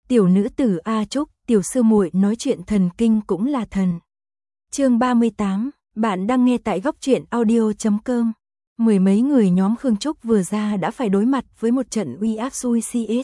tiểu nữ tử A Trúc, tiểu sư muội nói chuyện thần kinh cũng là thần. Chương 38, bạn đang nghe tại goctruyện.audio.com. Mười mấy người nhóm Khương Trúc vừa ra đã phải đối mặt với một trận uy áp xui xi.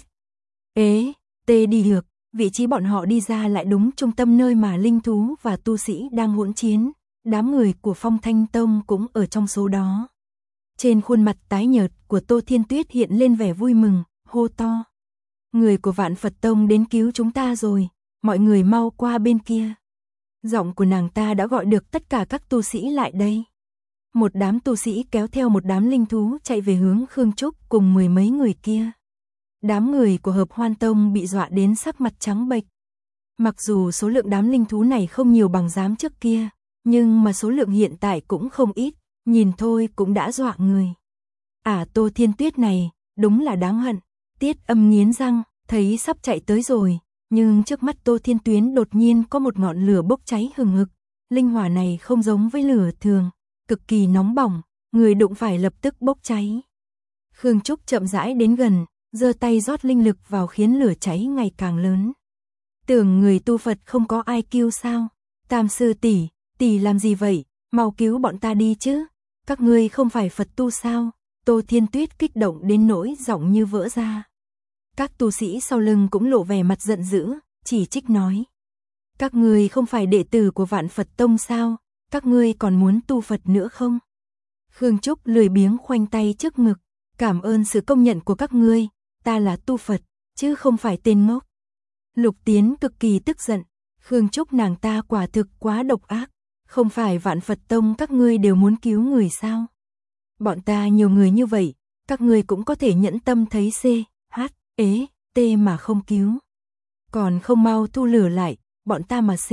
Tê đi được, vị trí bọn họ đi ra lại đúng trung tâm nơi mà linh thú và tu sĩ đang hỗn chiến, đám người của Phong Thanh Tông cũng ở trong số đó. Trên khuôn mặt tái nhợt của Tô Thiên Tuyết hiện lên vẻ vui mừng, hô to. Người của Vạn Phật Tông đến cứu chúng ta rồi, mọi người mau qua bên kia. Giọng của nàng ta đã gọi được tất cả các tu sĩ lại đây. Một đám tu sĩ kéo theo một đám linh thú chạy về hướng Khương Trúc cùng mười mấy người kia. Đám người của Hợp Hoan Tông bị dọa đến sắc mặt trắng bệch. Mặc dù số lượng đám linh thú này không nhiều bằng giám trước kia, nhưng mà số lượng hiện tại cũng không ít, nhìn thôi cũng đã dọa người. Tô Thiên Tuyết này, đúng là đáng hận. Tiết Âm nghiến răng, thấy sắp chạy tới rồi, nhưng trước mắt Tô Thiên Tuyến đột nhiên có một ngọn lửa bốc cháy hừng hực. Linh hỏa này không giống với lửa thường, cực kỳ nóng bỏng, người đụng phải lập tức bốc cháy. Khương Trúc chậm rãi đến gần, giơ tay rót linh lực vào khiến lửa cháy ngày càng lớn. Tưởng người tu Phật không có ai cứu sao? Tam sư tỷ làm gì vậy? Mau cứu bọn ta đi chứ. Các ngươi không phải Phật tu sao? Tô Thiên Tuyết kích động đến nỗi giọng như vỡ ra. Các tu sĩ sau lưng cũng lộ vẻ mặt giận dữ, chỉ trích nói. Các ngươi không phải đệ tử của Vạn Phật Tông sao? Các ngươi còn muốn tu Phật nữa không? Khương Trúc lười biếng khoanh tay trước ngực. Cảm ơn sự công nhận của các ngươi, ta là tu Phật, chứ không phải tên ngốc. Lục Tiến cực kỳ tức giận. Khương Trúc nàng ta quả thực quá độc ác. Không phải Vạn Phật Tông các ngươi đều muốn cứu người sao? Bọn ta nhiều người như vậy, các ngươi cũng có thể nhẫn tâm thấy T mà không cứu. Còn không mau thu lửa lại, bọn ta mà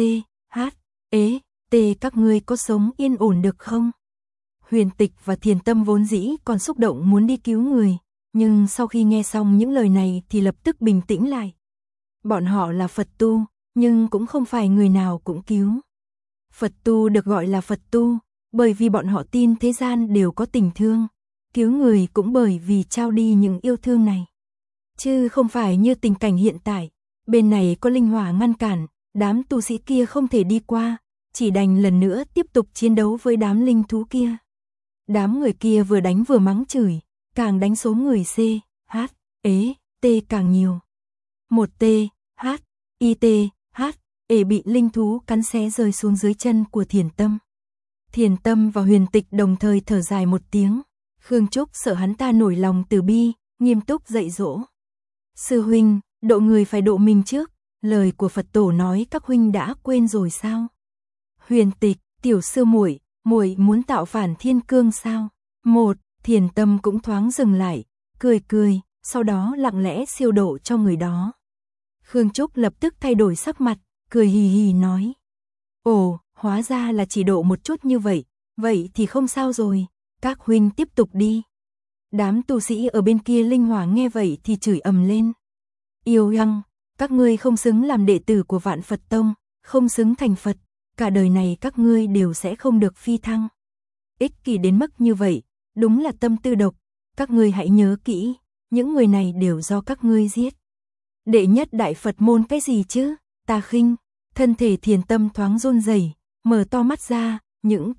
T các ngươi có sống yên ổn được không? Huyền Tịch và Thiền Tâm vốn dĩ còn xúc động muốn đi cứu người, nhưng sau khi nghe xong những lời này thì lập tức bình tĩnh lại. Bọn họ là Phật tu, nhưng cũng không phải người nào cũng cứu. Phật tu được gọi là Phật tu, bởi vì bọn họ tin thế gian đều có tình thương, cứu người cũng bởi vì trao đi những yêu thương này. Chứ không phải như tình cảnh hiện tại, bên này có linh hỏa ngăn cản, đám tu sĩ kia không thể đi qua, chỉ đành lần nữa tiếp tục chiến đấu với đám linh thú kia. Đám người kia vừa đánh vừa mắng chửi, càng đánh số người T càng nhiều. Một bị linh thú cắn xé rơi xuống dưới chân của Thiền Tâm. Thiền Tâm và Huyền Tịch đồng thời thở dài một tiếng. Khương Trúc sợ hắn ta nổi lòng từ bi, nghiêm túc dạy dỗ. Sư huynh, độ người phải độ mình trước, lời của Phật tổ nói các huynh đã quên rồi sao? Huyền Tịch, tiểu sư muội muốn tạo phản thiên cương sao? Thiền Tâm cũng thoáng dừng lại, cười, sau đó lặng lẽ siêu độ cho người đó. Khương Trúc lập tức thay đổi sắc mặt, cười hì hì nói. Hóa ra là chỉ độ một chút như vậy, vậy thì không sao rồi, các huynh tiếp tục đi. Đám tu sĩ ở bên kia linh hỏa nghe vậy thì chửi ầm lên. Yêu Hăng, các ngươi không xứng làm đệ tử của Vạn Phật Tông, không xứng thành Phật, cả đời này các ngươi đều sẽ không được phi thăng. Ích kỷ đến mức như vậy, đúng là tâm tư độc, các ngươi hãy nhớ kỹ, những người này đều do các ngươi giết. Đệ nhất đại Phật môn cái gì chứ, ta khinh. Thân thể Thiền Tâm thoáng run rẩy, mở to mắt ra, những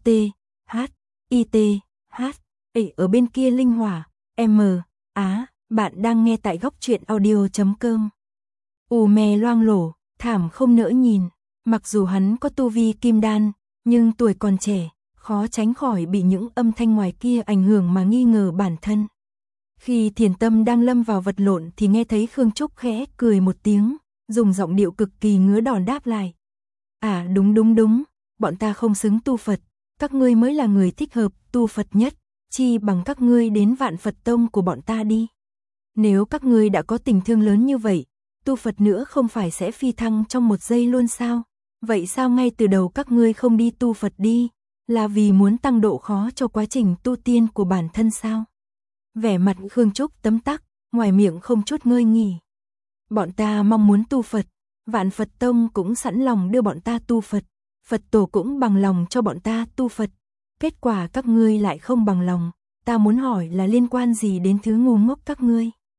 ở bên kia linh hỏa, bạn đang nghe tại goctruyện.audio.com. Mè loang lổ, thảm không nỡ nhìn, mặc dù hắn có tu vi kim đan, nhưng tuổi còn trẻ, khó tránh khỏi bị những âm thanh ngoài kia ảnh hưởng mà nghi ngờ bản thân. Khi Thiền Tâm đang lâm vào vật lộn thì nghe thấy Khương Trúc khẽ cười một tiếng, dùng giọng điệu cực kỳ ngứa đòn đáp lại. Đúng, bọn ta không xứng tu Phật, các ngươi mới là người thích hợp tu Phật nhất, chi bằng các ngươi đến Vạn Phật Tông của bọn ta đi. Nếu các ngươi đã có tình thương lớn như vậy, tu Phật nữa không phải sẽ phi thăng trong một giây luôn sao? Vậy sao ngay từ đầu các ngươi không đi tu Phật đi, là vì muốn tăng độ khó cho quá trình tu tiên của bản thân sao? Vẻ mặt Khương Trúc tấm tắc, ngoài miệng không chút ngơi nghỉ. Bọn ta mong muốn tu Phật, Vạn Phật Tông cũng sẵn lòng đưa bọn ta tu Phật, Phật tổ cũng bằng lòng cho bọn ta tu Phật. Kết quả các ngươi lại không bằng lòng, ta muốn hỏi là liên quan gì đến thứ ngu ngốc các ngươi?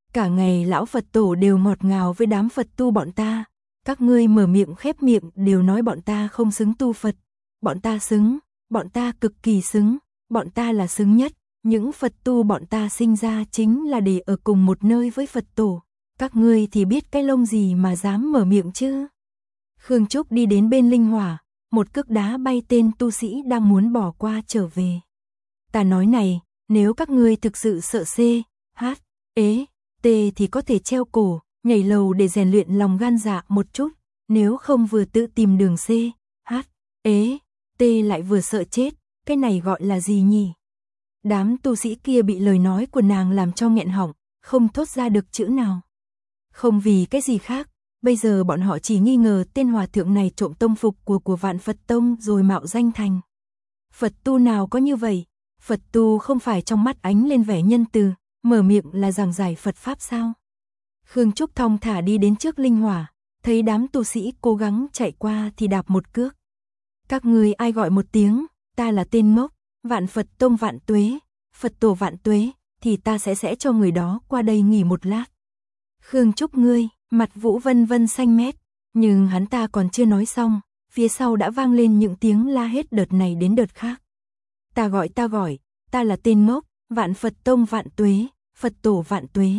Cả ngày lão Phật tổ đều ngọt ngào với đám Phật tu bọn ta, các ngươi mở miệng khép miệng đều nói bọn ta không xứng tu Phật, bọn ta xứng, bọn ta cực kỳ xứng, bọn ta là xứng nhất, những Phật tu bọn ta sinh ra chính là để ở cùng một nơi với Phật tổ, các ngươi thì biết cái lông gì mà dám mở miệng chứ. Khương Trúc đi đến bên linh hỏa, một cước đá bay tên tu sĩ đang muốn bỏ qua trở về. Ta nói này, nếu các ngươi thực sự sợ C, H, ế, T thì có thể treo cổ, nhảy lầu để rèn luyện lòng gan dạ một chút, nếu không vừa tự tìm đường C, H, ế, T lại vừa sợ chết, cái này gọi là gì nhỉ? Đám tu sĩ kia bị lời nói của nàng làm cho nghẹn họng, không thốt ra được chữ nào. Không vì cái gì khác, bây giờ bọn họ chỉ nghi ngờ tên hòa thượng này trộm tông phục của Vạn Phật Tông rồi mạo danh thành Phật tu nào có như vậy, Phật tu không phải trong mắt ánh lên vẻ nhân từ, mở miệng là giảng giải Phật Pháp sao? Khương Trúc thong thả đi đến trước linh hỏa, thấy đám tu sĩ cố gắng chạy qua thì đạp một cước. Các ngươi ai gọi một tiếng, ta là tên ngốc, Vạn Phật Tông vạn tuế, Phật tổ vạn tuế, thì ta sẽ cho người đó qua đây nghỉ một lát. Khương Trúc ngươi, mặt Vũ Vân Vân xanh mét, nhưng hắn ta còn chưa nói xong, phía sau đã vang lên những tiếng la hết đợt này đến đợt khác. Ta gọi, ta là tên ngốc, Vạn Phật Tông vạn tuế, Phật tổ vạn tuế.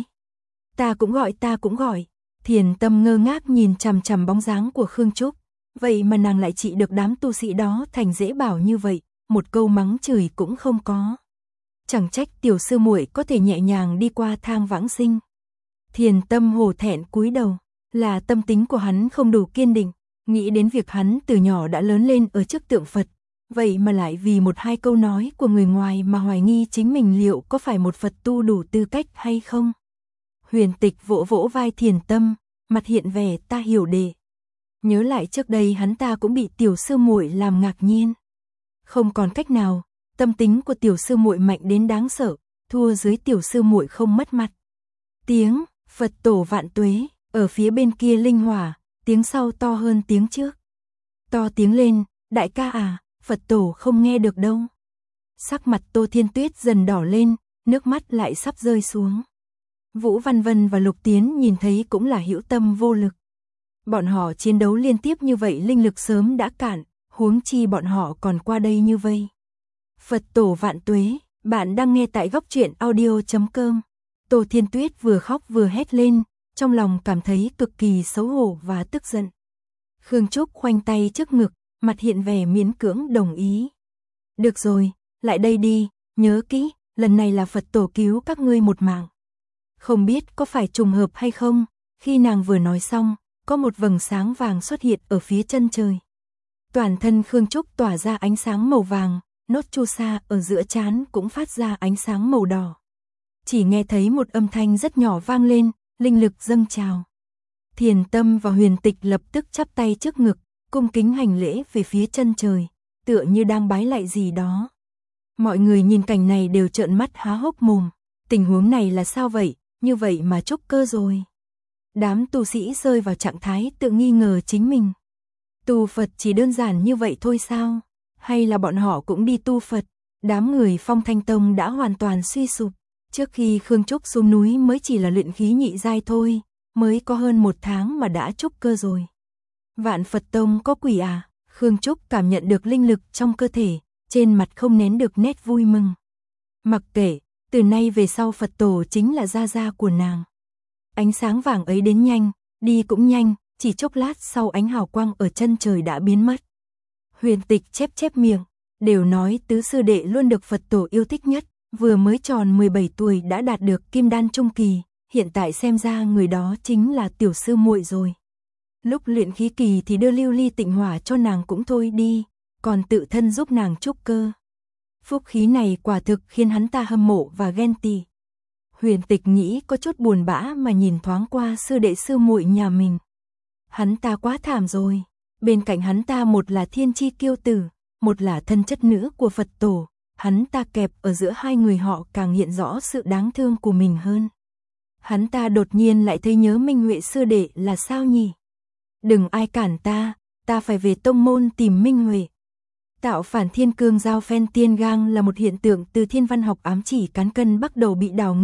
Ta cũng gọi. Thiền Tâm ngơ ngác nhìn chằm chằm bóng dáng của Khương Trúc, vậy mà nàng lại trị được đám tu sĩ đó thành dễ bảo như vậy, một câu mắng chửi cũng không có. Chẳng trách tiểu sư muội có thể nhẹ nhàng đi qua thang vãng sinh. Thiền Tâm hổ thẹn cúi đầu, là tâm tính của hắn không đủ kiên định, nghĩ đến việc hắn từ nhỏ đã lớn lên ở trước tượng Phật, vậy mà lại vì một hai câu nói của người ngoài mà hoài nghi chính mình liệu có phải một Phật tu đủ tư cách hay không. Huyền Tịch vỗ vỗ vai Thiền Tâm, mặt hiện vẻ ta hiểu đệ. Nhớ lại trước đây hắn ta cũng bị tiểu sư muội làm ngạc nhiên. Không còn cách nào, tâm tính của tiểu sư muội mạnh đến đáng sợ, thua dưới tiểu sư muội không mất mặt. Tiếng Phật tổ vạn tuế, ở phía bên kia linh hỏa, tiếng sau to hơn tiếng trước. To tiếng lên, đại ca à, Phật tổ không nghe được đâu. Sắc mặt Tô Thiên Tuyết dần đỏ lên, nước mắt lại sắp rơi xuống. Vũ Văn Vân và Lục Tiến nhìn thấy cũng là hữu tâm vô lực. Bọn họ chiến đấu liên tiếp như vậy linh lực sớm đã cạn, huống chi bọn họ còn qua đây như vây. Phật tổ vạn tuế, bạn đang nghe tại góc truyện audio.com. Tô Thiên Tuyết vừa khóc vừa hét lên, trong lòng cảm thấy cực kỳ xấu hổ và tức giận. Khương Trúc khoanh tay trước ngực, mặt hiện vẻ miễn cưỡng đồng ý. Được rồi, lại đây đi, nhớ kỹ, lần này là Phật tổ cứu các ngươi một mạng. Không biết có phải trùng hợp hay không, khi nàng vừa nói xong, có một vầng sáng vàng xuất hiện ở phía chân trời. Toàn thân Khương Trúc tỏa ra ánh sáng màu vàng, nốt chu sa ở giữa trán cũng phát ra ánh sáng màu đỏ. Chỉ nghe thấy một âm thanh rất nhỏ vang lên, linh lực dâng trào. Thiền Tâm và Huyền Tịch lập tức chắp tay trước ngực, cung kính hành lễ về phía chân trời, tựa như đang bái lạy gì đó. Mọi người nhìn cảnh này đều trợn mắt há hốc mồm, tình huống này là sao vậy, như vậy mà trúc cơ rồi. Đám tu sĩ rơi vào trạng thái tự nghi ngờ chính mình. Tu Phật chỉ đơn giản như vậy thôi sao? Hay là bọn họ cũng đi tu Phật? Đám người Phong Thanh Tông đã hoàn toàn suy sụp. Trước khi Khương Trúc xuống núi mới chỉ là luyện khí nhị giai thôi, mới có hơn 1 tháng mà đã trúc cơ rồi. Vạn Phật Tông có quỷ à? Khương Trúc cảm nhận được linh lực trong cơ thể, trên mặt không nén được nét vui mừng. Mặc kệ, từ nay về sau Phật tổ chính là gia gia của nàng. Ánh sáng vàng ấy đến nhanh, đi cũng nhanh, chỉ chốc lát sau ánh hào quang ở chân trời đã biến mất. Huyền Tịch chép miệng, đều nói tứ sư đệ luôn được Phật tổ yêu thích nhất, vừa mới tròn 17 tuổi đã đạt được kim đan trung kỳ, hiện tại xem ra người đó chính là tiểu sư muội rồi. Lúc luyện khí kỳ thì đưa lưu ly tịnh hỏa cho nàng cũng thôi đi, còn tự thân giúp nàng trúc cơ. Phúc khí này quả thực khiến hắn ta hâm mộ và ghen tị. Huyền Tịch nghĩ có chút buồn bã mà nhìn thoáng qua sư đệ sư muội nhà mình. Hắn ta quá thảm rồi, bên cạnh hắn ta một là thiên chi kiêu tử, một là thân chất nữ của Phật tổ, hắn ta kẹp ở giữa hai người họ càng hiện rõ sự đáng thương của mình hơn. Hắn ta đột nhiên lại thấy nhớ Minh Huệ sư đệ là sao nhỉ? Đừng ai cản ta phải về tông môn tìm Minh Huệ. Tạo phản thiên cương giao phen tiên gang là một hiện tượng từ thiên văn học ám chỉ cán cân bắt đầu bị đảo ngược,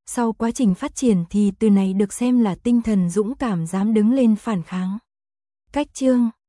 Sau quá trình phát triển thì từ này được xem là tinh thần dũng cảm dám đứng lên phản kháng. Cách chương